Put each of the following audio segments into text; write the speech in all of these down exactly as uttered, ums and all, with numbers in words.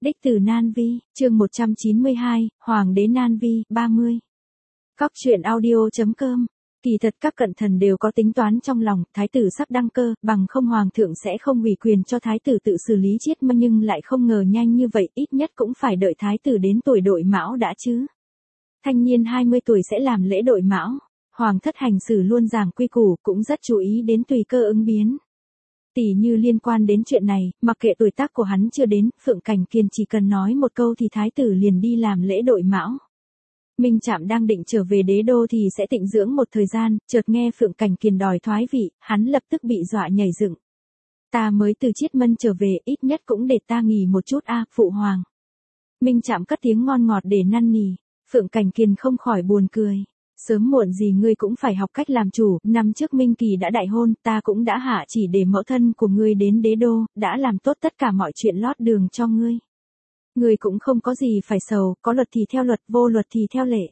Đích từ Nan Vi, chương một trăm chín mươi hai, Hoàng đế Nan Vi, ba mươi. Cóc truyện audio chấm com. Kỳ thật các cận thần đều có tính toán trong lòng, thái tử sắp đăng cơ, bằng không hoàng thượng sẽ không ủy quyền cho thái tử tự xử lý chiết mà nhưng lại không ngờ nhanh như vậy, ít nhất cũng phải đợi thái tử đến tuổi đội mão đã chứ. Thanh niên hai mươi tuổi sẽ làm lễ đội mão, hoàng thất hành xử luôn giảng quy củ, cũng rất chú ý đến tùy cơ ứng biến. Tỷ như liên quan đến chuyện này, mặc kệ tuổi tác của hắn chưa đến, Phượng Cảnh Kiền chỉ cần nói một câu thì thái tử liền đi làm lễ đội mão. Minh Trạm đang định trở về đế đô thì sẽ tịnh dưỡng một thời gian, chợt nghe Phượng Cảnh Kiền đòi thoái vị, hắn lập tức bị dọa nhảy dựng. Ta mới từ Chiết Mân trở về, ít nhất cũng để ta nghỉ một chút a, phụ hoàng. Minh Trạm cất tiếng ngon ngọt để năn nỉ, Phượng Cảnh Kiền không khỏi buồn cười. Sớm muộn gì ngươi cũng phải học cách làm chủ, năm trước Minh Kỳ đã đại hôn, ta cũng đã hạ chỉ để mẫu thân của ngươi đến đế đô, đã làm tốt tất cả mọi chuyện lót đường cho ngươi. Ngươi cũng không có gì phải sầu, có luật thì theo luật, vô luật thì theo lệ.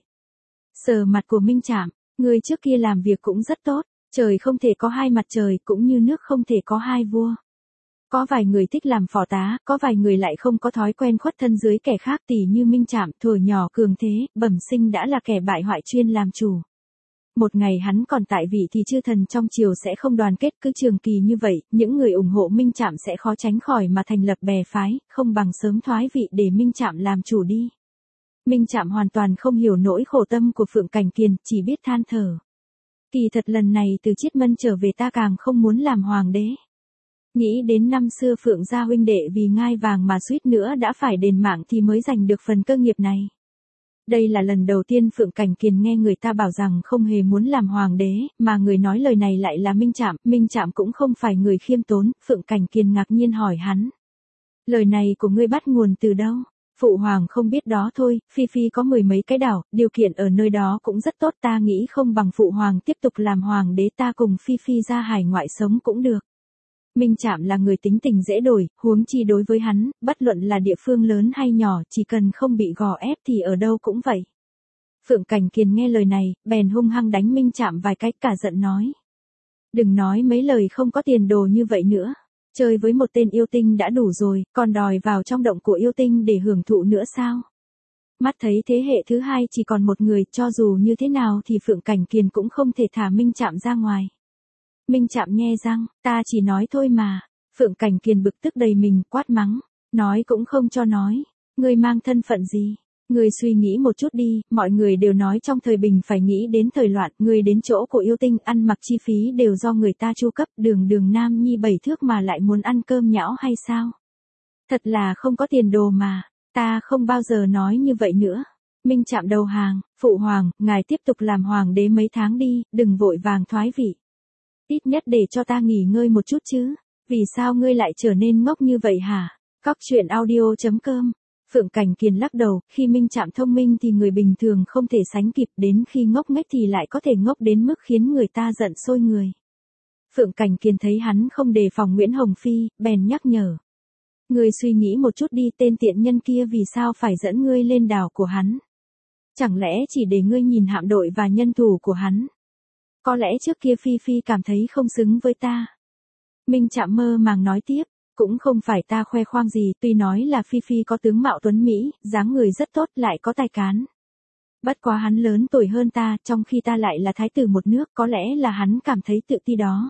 Sờ mặt của Minh Trạm, ngươi trước kia làm việc cũng rất tốt, trời không thể có hai mặt trời, cũng như nước không thể có hai vua. Có vài người thích làm phò tá, có vài người lại không có thói quen khuất thân dưới kẻ khác, tỉ như Minh Trạm, thuở nhỏ cường thế, bẩm sinh đã là kẻ bại hoại chuyên làm chủ. Một ngày hắn còn tại vị thì chư thần trong triều sẽ không đoàn kết, cứ trường kỳ như vậy, những người ủng hộ Minh Trạm sẽ khó tránh khỏi mà thành lập bè phái, không bằng sớm thoái vị để Minh Trạm làm chủ đi. Minh Trạm hoàn toàn không hiểu nỗi khổ tâm của Phượng Cảnh Kiền, chỉ biết than thở. Kỳ thật lần này từ Chiết Mân trở về ta càng không muốn làm hoàng đế. Nghĩ đến năm xưa Phượng gia huynh đệ vì ngai vàng mà suýt nữa đã phải đền mạng thì mới giành được phần cơ nghiệp này. Đây là lần đầu tiên Phượng Cảnh Kiền nghe người ta bảo rằng không hề muốn làm hoàng đế, mà người nói lời này lại là Minh Trạm. Minh Trạm cũng không phải người khiêm tốn, Phượng Cảnh Kiền ngạc nhiên hỏi hắn. Lời này của ngươi bắt nguồn từ đâu? Phụ hoàng không biết đó thôi, Phi Phi có mười mấy cái đảo, điều kiện ở nơi đó cũng rất tốt, ta nghĩ không bằng phụ hoàng tiếp tục làm hoàng đế, ta cùng Phi Phi ra hải ngoại sống cũng được. Minh Trạm là người tính tình dễ đổi, huống chi đối với hắn, bất luận là địa phương lớn hay nhỏ, chỉ cần không bị gò ép thì ở đâu cũng vậy. Phượng Cảnh Kiền nghe lời này, bèn hung hăng đánh Minh Trạm vài cái, cả giận nói. Đừng nói mấy lời không có tiền đồ như vậy nữa. Chơi với một tên yêu tinh đã đủ rồi, còn đòi vào trong động của yêu tinh để hưởng thụ nữa sao? Mắt thấy thế hệ thứ hai chỉ còn một người, cho dù như thế nào thì Phượng Cảnh Kiền cũng không thể thả Minh Trạm ra ngoài. Minh Trạm nhe răng, ta chỉ nói thôi mà. Phượng Cảnh Kiền bực tức đầy mình, quát mắng. Nói cũng không cho nói. Ngươi mang thân phận gì? Ngươi suy nghĩ một chút đi, mọi người đều nói trong thời bình phải nghĩ đến thời loạn. Ngươi đến chỗ của yêu tinh, ăn mặc chi phí đều do người ta chu cấp, đường đường nam nhi bảy thước mà lại muốn ăn cơm nhão hay sao? Thật là không có tiền đồ mà. Ta không bao giờ nói như vậy nữa. Minh Trạm đầu hàng, phụ hoàng, ngài tiếp tục làm hoàng đế mấy tháng đi, đừng vội vàng thoái vị. Ít nhất để cho ta nghỉ ngơi một chút chứ. Vì sao ngươi lại trở nên ngốc như vậy hả? Cóc truyện audio chấm com. Phượng Cảnh Kiền lắc đầu, khi Minh Trạm thông minh thì người bình thường không thể sánh kịp, đến khi ngốc nghếch thì lại có thể ngốc đến mức khiến người ta giận sôi người. Phượng Cảnh Kiền thấy hắn không đề phòng Nguyễn Hồng Phi, bèn nhắc nhở. Ngươi suy nghĩ một chút đi, tên tiện nhân kia vì sao phải dẫn ngươi lên đảo của hắn? Chẳng lẽ chỉ để ngươi nhìn hạm đội và nhân thủ của hắn? Có lẽ trước kia Phi Phi cảm thấy không xứng với ta. Minh Trạm mơ màng nói tiếp, cũng không phải ta khoe khoang gì, tuy nói là Phi Phi có tướng mạo tuấn Mỹ, dáng người rất tốt, lại có tài cán. Bất quá hắn lớn tuổi hơn ta, trong khi ta lại là thái tử một nước, có lẽ là hắn cảm thấy tự ti đó.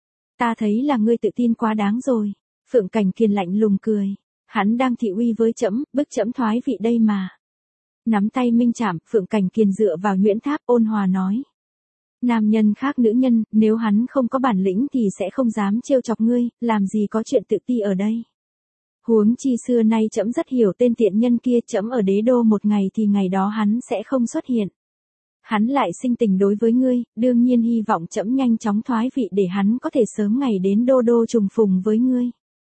Ta thấy là ngươi tự tin quá đáng rồi. Phượng Cảnh Kiền lạnh lùng cười. Hắn đang thị uy với trẫm, bức trẫm thoái vị đây mà. Nắm tay Minh Trạm, Phượng Cảnh Kiền dựa vào nhuyễn tháp, ôn hòa nói. Nam nhân khác nữ nhân, nếu hắn không có bản lĩnh thì sẽ không dám trêu chọc ngươi, làm gì có chuyện tự ti ở đây. Huống chi xưa nay trẫm rất hiểu tên tiện nhân kia, trẫm ở đế đô một ngày thì ngày đó hắn sẽ không xuất hiện. Hắn lại sinh tình đối với ngươi, đương nhiên hy vọng trẫm nhanh chóng thoái vị để hắn có thể sớm ngày đến đô đô trùng phùng với ngươi.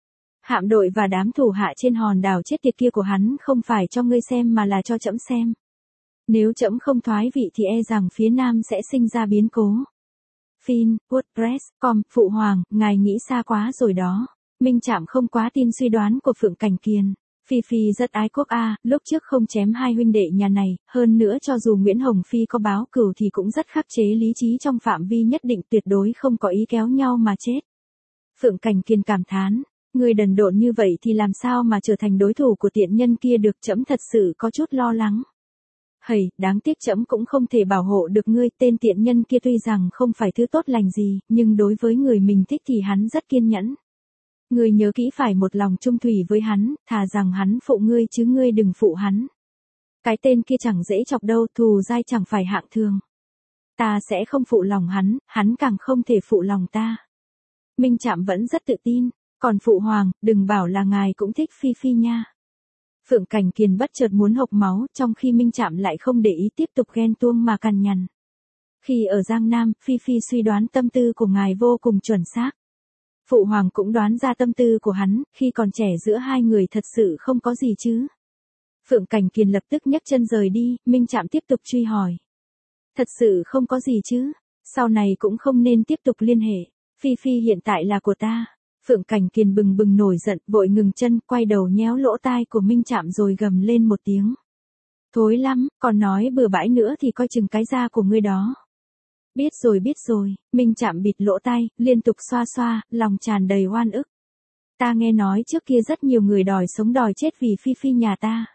Hạm đội và đám thủ hạ trên hòn đảo chết tiệt kia của hắn không phải cho ngươi xem mà là cho trẫm xem. Nếu trẫm không thoái vị thì e rằng phía Nam sẽ sinh ra biến cố. Fin, WordPress, com, phụ hoàng, ngài nghĩ xa quá rồi đó. Minh Trạm không quá tin suy đoán của Phượng Cảnh Kiền. Phi Phi rất ái quốc a, à, lúc trước không chém hai huynh đệ nhà này, hơn nữa cho dù Nguyễn Hồng Phi có báo cừu thì cũng rất khắc chế lý trí trong phạm vi nhất định, tuyệt đối không có ý kéo nhau mà chết. Phượng Cảnh Kiền cảm thán, Ngươi đần độn như vậy thì làm sao mà trở thành đối thủ của tiện nhân kia được, trẫm thật sự có chút lo lắng. Hầy, đáng tiếc trẫm cũng không thể bảo hộ được ngươi, tên tiện nhân kia tuy rằng không phải thứ tốt lành gì, nhưng đối với người mình thích thì hắn rất kiên nhẫn. Ngươi nhớ kỹ phải một lòng trung thủy với hắn, thà rằng hắn phụ ngươi chứ ngươi đừng phụ hắn. Cái tên kia chẳng dễ chọc đâu, thù dai chẳng phải hạng thường. Ta sẽ không phụ lòng hắn, hắn càng không thể phụ lòng ta. Minh Trạm vẫn rất tự tin, còn phụ hoàng, đừng bảo là ngài cũng thích Phi Phi nha. Phượng Cảnh Kiền bất chợt muốn hộc máu, trong khi Minh Trạm lại không để ý tiếp tục ghen tuông mà cằn nhằn. Khi ở Giang Nam, Phi Phi suy đoán tâm tư của ngài vô cùng chuẩn xác. Phụ hoàng cũng đoán ra tâm tư của hắn, khi còn trẻ giữa hai người thật sự không có gì chứ. Phượng Cảnh Kiền lập tức nhấc chân rời đi, Minh Trạm tiếp tục truy hỏi. Thật sự không có gì chứ, sau này cũng không nên tiếp tục liên hệ, Phi Phi hiện tại là của ta. Phượng Cảnh Kiền bừng bừng nổi giận, vội ngừng chân, quay đầu nhéo lỗ tai của Minh Trạm rồi gầm lên một tiếng. Thối lắm, còn nói bừa bãi nữa thì coi chừng cái da của ngươi đó. Biết rồi biết rồi, Minh Trạm bịt lỗ tai, liên tục xoa xoa, lòng tràn đầy oan ức. Ta nghe nói trước kia rất nhiều người đòi sống đòi chết vì Phi Phi nhà ta.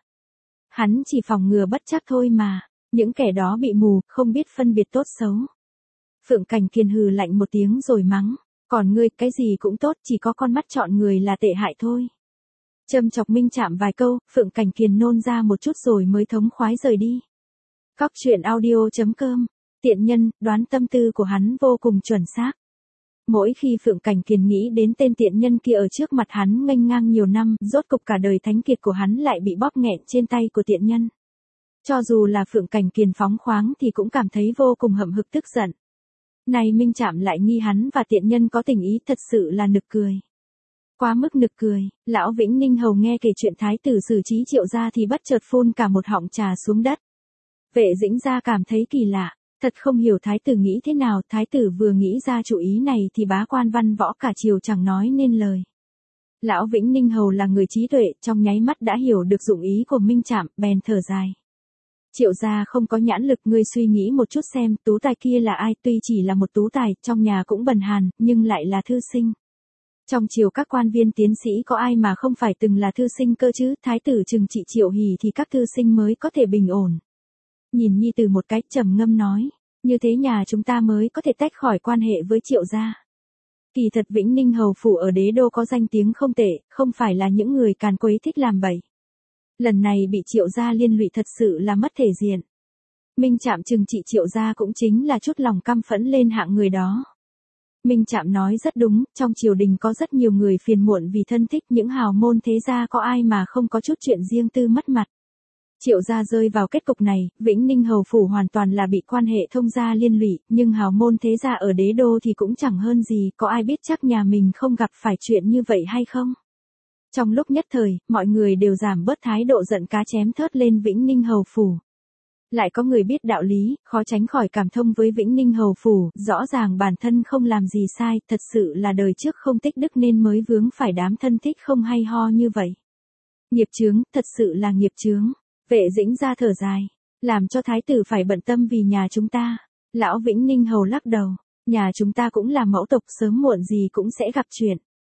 Hắn chỉ phòng ngừa bất trắc thôi mà, những kẻ đó bị mù, không biết phân biệt tốt xấu. Phượng Cảnh Kiền hừ lạnh một tiếng rồi mắng, còn ngươi cái gì cũng tốt, chỉ có con mắt chọn người là tệ hại thôi. Châm chọc Minh Trạm vài câu, Phượng Cảnh Kiền nôn ra một chút rồi mới thống khoái rời đi. Cóc truyện audio chấm com, tiện nhân, đoán tâm tư của hắn vô cùng chuẩn xác. Mỗi khi Phượng Cảnh Kiền nghĩ đến tên tiện nhân kia ở trước mặt hắn nghênh ngang nhiều năm, rốt cục cả đời thánh kiệt của hắn lại bị bóp nghẹn trên tay của tiện nhân. Cho dù là Phượng Cảnh Kiền phóng khoáng thì cũng cảm thấy vô cùng hậm hực tức giận. Này Minh Trạm lại nghi hắn và tiện nhân có tình ý, thật sự là nực cười. Quá mức nực cười, lão Vĩnh Ninh Hầu nghe kể chuyện thái tử xử trí Triệu gia thì bất chợt phun cả một họng trà xuống đất. Vệ Dĩnh gia cảm thấy kỳ lạ, thật không hiểu thái tử nghĩ thế nào, thái tử vừa nghĩ ra chủ ý này thì bá quan văn võ cả triều chẳng nói nên lời. Lão Vĩnh Ninh Hầu là người trí tuệ, trong nháy mắt đã hiểu được dụng ý của Minh Trạm, bèn thở dài. Triệu gia không có nhãn lực, ngươi suy nghĩ một chút xem, tú tài kia là ai, tuy chỉ là một tú tài, trong nhà cũng bần hàn, nhưng lại là thư sinh. Trong triều các quan viên tiến sĩ có ai mà không phải từng là thư sinh cơ chứ, thái tử trừng trị Triệu Hỷ thì các thư sinh mới có thể bình ổn. Nhìn Nhi Tử một cái, trầm ngâm nói, như thế nhà chúng ta mới có thể tách khỏi quan hệ với Triệu gia. Kỳ thật Vĩnh Ninh Hầu phủ ở đế đô có danh tiếng không tệ, không phải là những người càn quấy thích làm bậy. Lần này bị Triệu gia liên lụy thật sự là mất thể diện. Minh Trạm trừng trị Triệu gia cũng chính là chút lòng căm phẫn lên hạng người đó. Minh Trạm nói rất đúng, trong triều đình có rất nhiều người phiền muộn vì thân thích, những hào môn thế gia có ai mà không có chút chuyện riêng tư mất mặt. Triệu gia rơi vào kết cục này, Vĩnh Ninh Hầu phủ hoàn toàn là bị quan hệ thông gia liên lụy, nhưng hào môn thế gia ở đế đô thì cũng chẳng hơn gì, có ai biết chắc nhà mình không gặp phải chuyện như vậy hay không? Trong lúc nhất thời, mọi người đều giảm bớt thái độ giận cá chém thớt lên Vĩnh Ninh Hầu phủ. Lại có người biết đạo lý, khó tránh khỏi cảm thông với Vĩnh Ninh Hầu phủ, rõ ràng bản thân không làm gì sai, thật sự là đời trước không tích đức nên mới vướng phải đám thân thích không hay ho như vậy. Nghiệp chướng, thật sự là nghiệp chướng. Vệ Dĩnh ra thở dài, làm cho thái tử phải bận tâm vì nhà chúng ta. Lão Vĩnh Ninh Hầu lắc đầu, nhà chúng ta cũng là mẫu tộc, sớm muộn gì cũng sẽ gặp chuyện.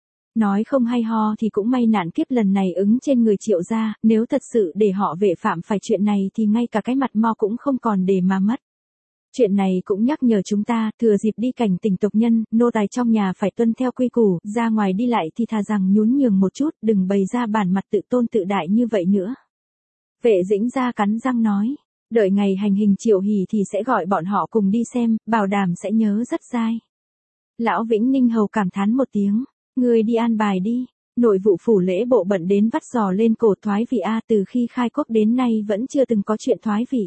Nói không hay ho thì cũng may nạn kiếp lần này ứng trên người Triệu gia, nếu thật sự để họ Vệ phạm phải chuyện này thì ngay cả cái mặt mo cũng không còn để mà mất. Chuyện này cũng nhắc nhở chúng ta, thừa dịp đi cảnh tỉnh tộc nhân, nô tài trong nhà phải tuân theo quy củ, ra ngoài đi lại thì thà rằng nhún nhường một chút, đừng bày ra bản mặt tự tôn tự đại như vậy nữa. Vệ Dĩnh ra cắn răng nói, đợi ngày hành hình Triệu Hỷ thì sẽ gọi bọn họ cùng đi xem, bảo đảm sẽ nhớ rất dai. Lão Vĩnh Ninh Hầu cảm thán một tiếng, ngươi đi an bài đi, nội vụ phủ lễ bộ bận đến vắt giò lên cổ thoái vị a, từ khi khai quốc đến nay vẫn chưa từng có chuyện thoái vị.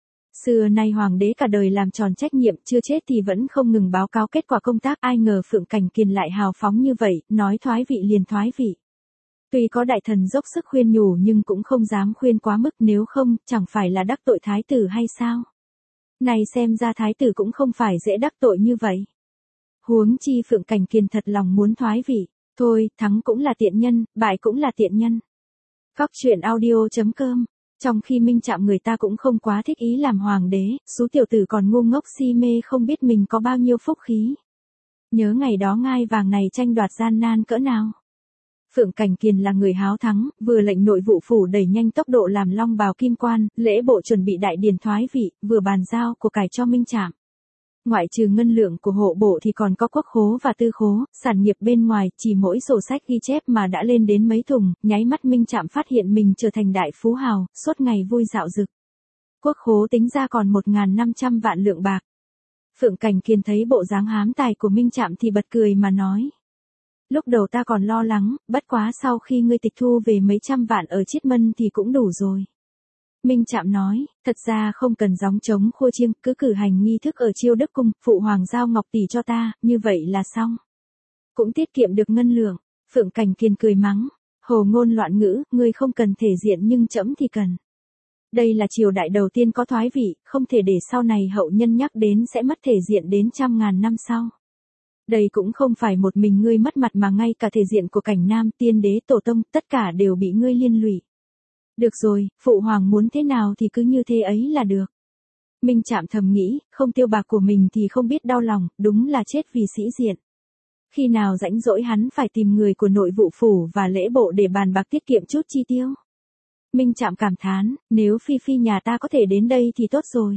Xưa nay hoàng đế cả đời làm tròn trách nhiệm, chưa chết thì vẫn không ngừng báo cáo kết quả công tác, ai ngờ Phượng Cảnh Kiền lại hào phóng như vậy, nói thoái vị liền thoái vị. Tuy có đại thần dốc sức khuyên nhủ nhưng cũng không dám khuyên quá mức, nếu không, chẳng phải là đắc tội thái tử hay sao? Này xem ra thái tử cũng không phải dễ đắc tội như vậy. Huống chi Phượng Cảnh Kiền thật lòng muốn thoái vị, thôi, thắng cũng là tiện nhân, bại cũng là tiện nhân. Cóc truyện audio chấm com. Trong khi Minh Trạm người ta cũng không quá thích ý làm hoàng đế, số tiểu tử còn ngu ngốc si mê không biết mình có bao nhiêu phúc khí. Nhớ ngày đó ngai vàng này tranh đoạt gian nan cỡ nào. Phượng Cảnh Kiền là người háo thắng, vừa lệnh nội vụ phủ đẩy nhanh tốc độ làm long bào kim quan, lễ bộ chuẩn bị đại điển thoái vị, vừa bàn giao của cải cho Minh Trạm. Ngoại trừ ngân lượng của hộ bộ thì còn có quốc khố và tư khố, sản nghiệp bên ngoài, chỉ mỗi sổ sách ghi chép mà đã lên đến mấy thùng, nháy mắt Minh Trạm phát hiện mình trở thành đại phú hào, suốt ngày vui dạo dực. Quốc khố tính ra còn một nghìn năm trăm vạn lượng bạc. Phượng Cảnh Kiền thấy bộ dáng hám tài của Minh Trạm thì bật cười mà nói. Lúc đầu ta còn lo lắng, bất quá sau khi ngươi tịch thu về mấy trăm vạn ở Chiết Mân thì cũng đủ rồi. Minh Trạm nói, thật ra không cần gióng trống khua chiêng, cứ cử hành nghi thức ở Chiêu Đức Cung, phụ hoàng giao ngọc tỷ cho ta, như vậy là xong. Cũng tiết kiệm được ngân lượng. Phượng Cảnh Kiền cười mắng, hồ ngôn loạn ngữ, ngươi không cần thể diện nhưng trẫm thì cần. Đây là triều đại đầu tiên có thoái vị, không thể để sau này hậu nhân nhắc đến sẽ mất thể diện đến trăm ngàn năm sau. Đây cũng không phải một mình ngươi mất mặt mà ngay cả thể diện của Cảnh Nam, tiên đế, tổ tông, tất cả đều bị ngươi liên lụy. Được rồi, phụ hoàng muốn thế nào thì cứ như thế ấy là được. Minh Trạm thầm nghĩ, không tiêu bạc của mình thì không biết đau lòng, đúng là chết vì sĩ diện. Khi nào rảnh rỗi hắn phải tìm người của nội vụ phủ và lễ bộ để bàn bạc tiết kiệm chút chi tiêu. Minh Trạm cảm thán, nếu Phi Phi nhà ta có thể đến đây thì tốt rồi.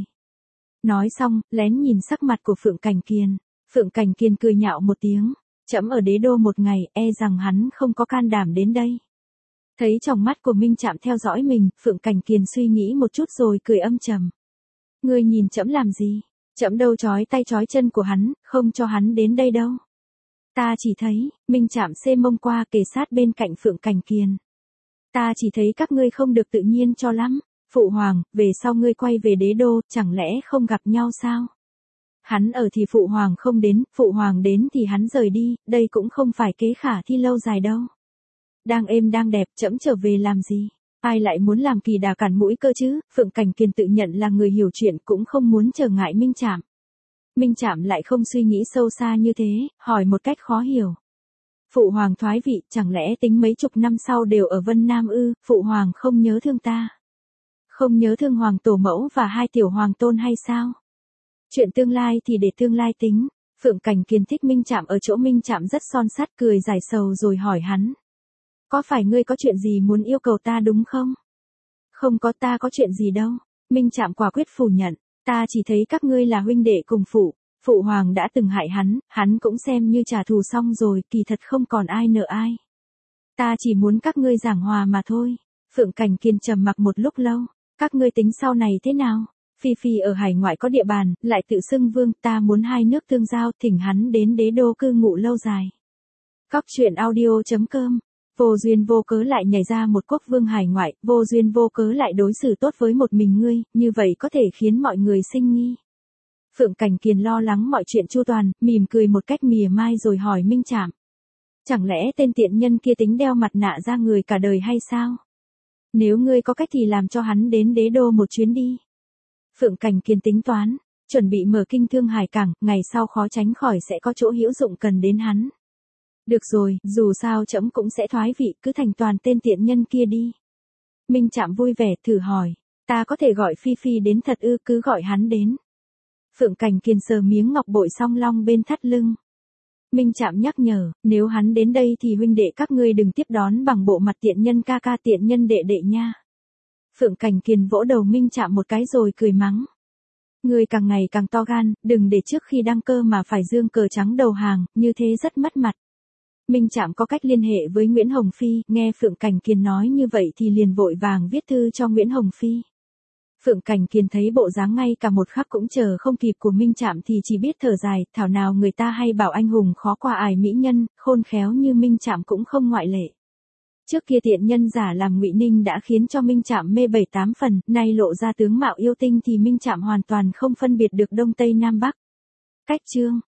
Nói xong, lén nhìn sắc mặt của Phượng Cảnh Kiền. Phượng Cảnh Kiền cười nhạo một tiếng, trẫm ở đế đô một ngày, e rằng hắn không có can đảm đến đây. Thấy trong mắt của Minh Trạm theo dõi mình, Phượng Cảnh Kiền suy nghĩ một chút rồi cười âm trầm. Ngươi nhìn trẫm làm gì? Trẫm đâu trói tay trói chân của hắn, không cho hắn đến đây đâu. Ta chỉ thấy, Minh Trạm xê mông qua kề sát bên cạnh Phượng Cảnh Kiền. Ta chỉ thấy các ngươi không được tự nhiên cho lắm. Phụ hoàng, về sau ngươi quay về đế đô, chẳng lẽ không gặp nhau sao? Hắn ở thì phụ hoàng không đến, phụ hoàng đến thì hắn rời đi, đây cũng không phải kế khả thi lâu dài đâu. Đang êm đang đẹp, trẫm trở về làm gì? Ai lại muốn làm kỳ đà cản mũi cơ chứ? Phượng Cảnh Kiền tự nhận là người hiểu chuyện cũng không muốn trở ngại Minh Trạm. Minh Trạm lại không suy nghĩ sâu xa như thế, hỏi một cách khó hiểu. Phụ hoàng thoái vị, chẳng lẽ tính mấy chục năm sau đều ở Vân Nam ư? Phụ hoàng không nhớ thương ta? Không nhớ thương hoàng tổ mẫu và hai tiểu hoàng tôn hay sao? Chuyện tương lai thì để tương lai tính. Phượng Cảnh Kiền thích Minh Trạm ở chỗ Minh Trạm rất son sắt, cười giải sầu rồi hỏi hắn. Có phải ngươi có chuyện gì muốn yêu cầu ta đúng không? Không có, ta có chuyện gì đâu. Minh Trạm quả quyết phủ nhận. Ta chỉ thấy các ngươi là huynh đệ cùng phụ. Phụ hoàng đã từng hại hắn, hắn cũng xem như trả thù xong rồi, kỳ thật không còn ai nợ ai. Ta chỉ muốn các ngươi giảng hòa mà thôi. Phượng Cảnh Kiền trầm mặc một lúc lâu. Các ngươi tính sau này thế nào? Phi Phi ở hải ngoại có địa bàn, lại tự xưng vương, ta muốn hai nước tương giao, thỉnh hắn đến đế đô cư ngụ lâu dài. Cóc truyện audio chấm com. Vô duyên vô cớ lại nhảy ra một quốc vương hải ngoại, vô duyên vô cớ lại đối xử tốt với một mình ngươi, như vậy có thể khiến mọi người sinh nghi. Phượng Cảnh Kiền lo lắng mọi chuyện chu toàn, mỉm cười một cách mỉa mai rồi hỏi Minh Trạm. Chẳng lẽ tên tiện nhân kia tính đeo mặt nạ ra người cả đời hay sao? Nếu ngươi có cách thì làm cho hắn đến đế đô một chuyến đi. Phượng Cảnh Kiền tính toán, chuẩn bị mở kinh thương hải cảng, ngày sau khó tránh khỏi sẽ có chỗ hữu dụng cần đến hắn. Được rồi, dù sao trẫm cũng sẽ thoái vị, cứ thành toàn tên tiện nhân kia đi. Minh Trạm vui vẻ thử hỏi, ta có thể gọi Phi Phi đến thật ư? Cứ gọi hắn đến. Phượng Cảnh Kiền sờ miếng ngọc bội song long bên thắt lưng. Minh Trạm nhắc nhở, nếu hắn đến đây thì huynh đệ các ngươi đừng tiếp đón bằng bộ mặt tiện nhân ca ca tiện nhân đệ đệ nha. Phượng Cảnh Kiền vỗ đầu Minh Trạm một cái rồi cười mắng. Ngươi càng ngày càng to gan, đừng để trước khi đăng cơ mà phải dương cờ trắng đầu hàng, như thế rất mất mặt. Minh Trạm có cách liên hệ với Nguyễn Hồng Phi, nghe Phượng Cảnh Kiền nói như vậy thì liền vội vàng viết thư cho Nguyễn Hồng Phi. Phượng Cảnh Kiền thấy bộ dáng ngay cả một khắc cũng chờ không kịp của Minh Trạm thì chỉ biết thở dài, thảo nào người ta hay bảo anh hùng khó qua ải mỹ nhân, khôn khéo như Minh Trạm cũng không ngoại lệ. Trước kia tiện nhân giả làm Ngụy Ninh đã khiến cho Minh Trạm mê bảy tám phần, nay lộ ra tướng mạo yêu tinh thì Minh Trạm hoàn toàn không phân biệt được Đông Tây Nam Bắc. Cách chương